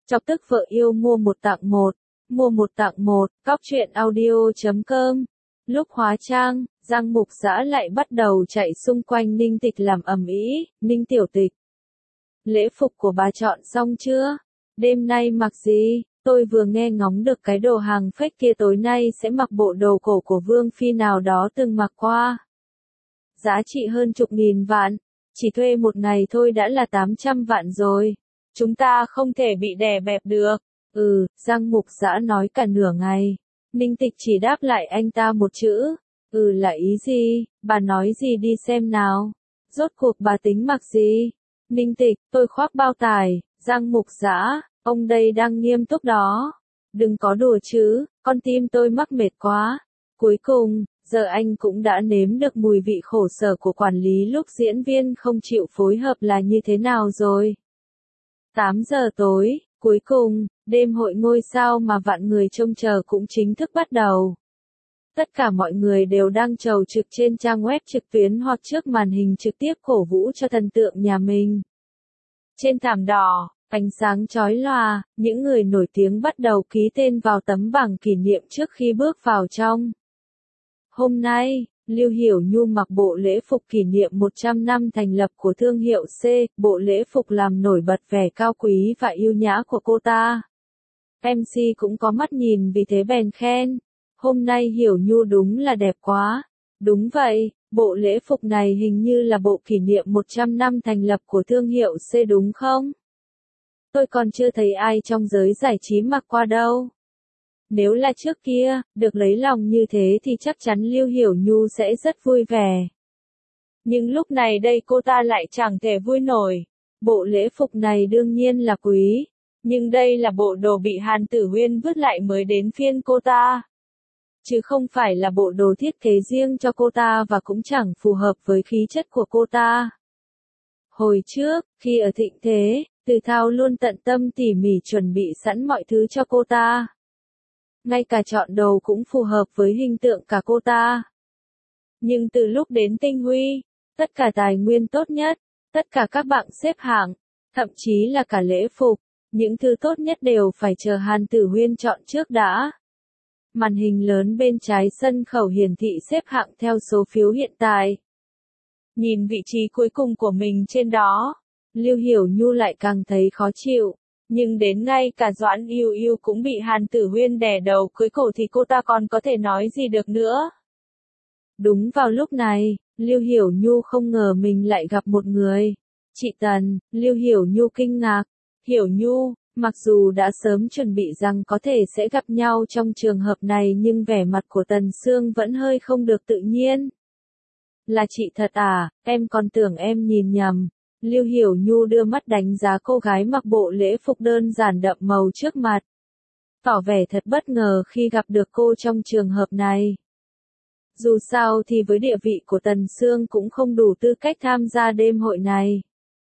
Chọc tức vợ yêu mua một tặng một. Mua một tặng một, cóc truyện audio.com. Lúc hóa trang, Giang Mục Dã lại bắt đầu chạy xung quanh Ninh Tịch làm ầm ĩ. Ninh tiểu tịch, lễ phục của bà chọn xong chưa? Đêm nay mặc gì? Tôi vừa nghe ngóng được cái đồ hàng fake kia tối nay sẽ mặc bộ đồ cổ của Vương Phi nào đó từng mặc qua. Giá trị hơn chục nghìn vạn, chỉ thuê một ngày thôi đã là 800 vạn rồi. Chúng ta không thể bị đè bẹp được. Giang Mục Dã nói cả nửa ngày. Ninh Tịch chỉ đáp lại anh ta một chữ. Là ý gì? Bà nói gì đi xem nào. Rốt cuộc bà tính mặc gì? Ninh Tịch, tôi khoác bao tải. Giang Mục Dã, ông đây đang nghiêm túc đó. Đừng có đùa chứ, con tim tôi mắc mệt quá. Cuối cùng, giờ anh cũng đã nếm được mùi vị khổ sở của quản lý lúc diễn viên không chịu phối hợp là như thế nào rồi. 8 giờ tối, cuối cùng, đêm hội ngôi sao mà vạn người trông chờ cũng chính thức bắt đầu. Tất cả mọi người đều đang chầu trực trên trang web trực tuyến hoặc trước màn hình trực tiếp cổ vũ cho thần tượng nhà mình. Trên thảm đỏ, ánh sáng chói lòa, những người nổi tiếng bắt đầu ký tên vào tấm bảng kỷ niệm trước khi bước vào trong. Hôm nay, Lưu Hiểu Nhu mặc bộ lễ phục kỷ niệm 100 năm thành lập của thương hiệu C, bộ lễ phục làm nổi bật vẻ cao quý và yêu nhã của cô ta. MC cũng có mắt nhìn vì thế bèn khen. Hôm nay Hiểu Nhu đúng là đẹp quá. Đúng vậy, bộ lễ phục này hình như là bộ kỷ niệm 100 năm thành lập của thương hiệu C đúng không? Tôi còn chưa thấy ai trong giới giải trí mặc qua đâu. Nếu là trước kia, được lấy lòng như thế thì chắc chắn Lưu Hiểu Nhu sẽ rất vui vẻ. Nhưng lúc này đây cô ta lại chẳng thể vui nổi. Bộ lễ phục này đương nhiên là quý. Nhưng đây là bộ đồ bị Hàn Tử Huyên vứt lại mới đến phiên cô ta. Chứ không phải là bộ đồ thiết kế riêng cho cô ta và cũng chẳng phù hợp với khí chất của cô ta. Hồi trước, khi ở thịnh thế, Từ Thao luôn tận tâm tỉ mỉ chuẩn bị sẵn mọi thứ cho cô ta. Ngay cả chọn đồ cũng phù hợp với hình tượng cả cô ta. Nhưng từ lúc đến Tinh Huy, tất cả tài nguyên tốt nhất, tất cả các bảng xếp hạng, thậm chí là cả lễ phục, những thứ tốt nhất đều phải chờ Hàn Tử Huyên chọn trước đã. Màn hình lớn bên trái sân khấu hiển thị xếp hạng theo số phiếu hiện tại. Nhìn vị trí cuối cùng của mình trên đó, Lưu Hiểu Nhu lại càng thấy khó chịu. Nhưng đến ngay cả Doãn Yêu Yêu cũng bị Hàn Tử Huyên đè đầu cưới cổ thì cô ta còn có thể nói gì được nữa. Đúng vào lúc này, Lưu Hiểu Nhu không ngờ mình lại gặp một người. Chị Tần. Lưu Hiểu Nhu kinh ngạc. Hiểu Nhu, mặc dù đã sớm chuẩn bị rằng có thể sẽ gặp nhau trong trường hợp này nhưng vẻ mặt của Tần Sương vẫn hơi không được tự nhiên. Là chị thật à, em còn tưởng em nhìn nhầm. Lưu Hiểu Nhu đưa mắt đánh giá cô gái mặc bộ lễ phục đơn giản đậm màu trước mặt. Tỏ vẻ thật bất ngờ khi gặp được cô trong trường hợp này. Dù sao thì với địa vị của Tần Sương cũng không đủ tư cách tham gia đêm hội này.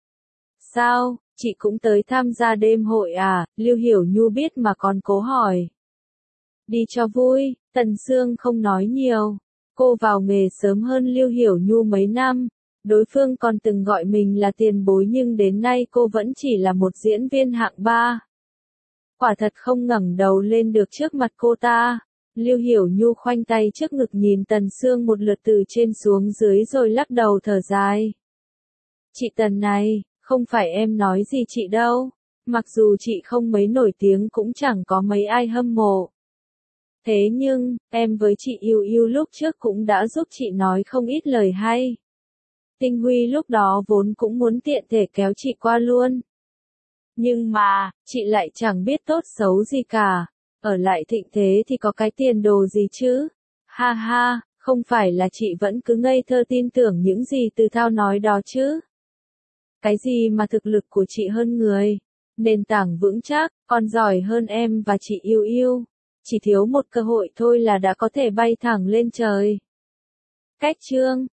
Sao, chị cũng tới tham gia đêm hội à? Lưu Hiểu Nhu biết mà còn cố hỏi. Đi cho vui, Tần Sương không nói nhiều. Cô vào nghề sớm hơn Lưu Hiểu Nhu mấy năm. Đối phương còn từng gọi mình là tiền bối nhưng đến nay cô vẫn chỉ là một diễn viên hạng 3. Quả thật không ngẩng đầu lên được trước mặt cô ta. Lưu Hiểu Nhu khoanh tay trước ngực nhìn Tần Sương một lượt từ trên xuống dưới rồi lắc đầu thở dài. Chị Tần này, không phải em nói gì chị đâu. Mặc dù chị không mấy nổi tiếng cũng chẳng có mấy ai hâm mộ. Thế nhưng, em với chị Yêu Yêu lúc trước cũng đã giúp chị nói không ít lời hay. Tinh Huy lúc đó vốn cũng muốn tiện thể kéo chị qua luôn. Nhưng mà, chị lại chẳng biết tốt xấu gì cả. Ở lại thịnh thế thì có cái tiền đồ gì chứ? Ha ha, không phải là chị vẫn cứ ngây thơ tin tưởng những gì Từ Thao nói đó chứ? Cái gì mà thực lực của chị hơn người? Nền tảng vững chắc, còn giỏi hơn em và chị Yêu Yêu. Chỉ thiếu một cơ hội thôi là đã có thể bay thẳng lên trời. Cách chương